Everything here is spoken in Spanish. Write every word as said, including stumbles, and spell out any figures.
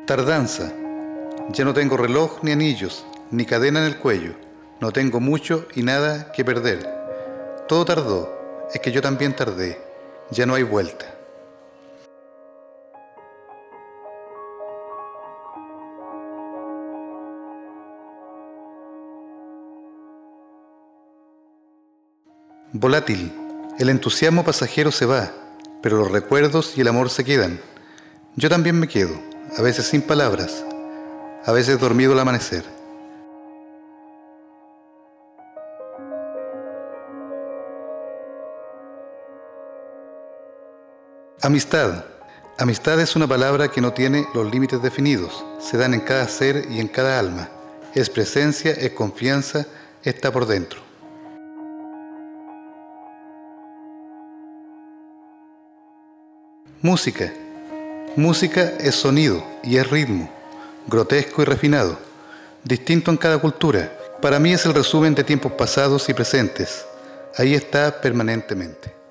Tardanza. Ya no tengo reloj ni anillos, ni cadena en el cuello. No tengo mucho y nada que perder. Todo tardó, es que yo también tardé. Ya no hay vuelta. Volátil. El entusiasmo pasajero se va, pero los recuerdos y el amor se quedan. Yo también me quedo, a veces sin palabras, a veces dormido al amanecer. Amistad. Amistad es una palabra que no tiene los límites definidos. Se dan en cada ser y en cada alma. Es presencia, es confianza, está por dentro. Música. Música es sonido y es ritmo, grotesco y refinado, distinto en cada cultura. Para mí es el resumen de tiempos pasados y presentes. Ahí está permanentemente.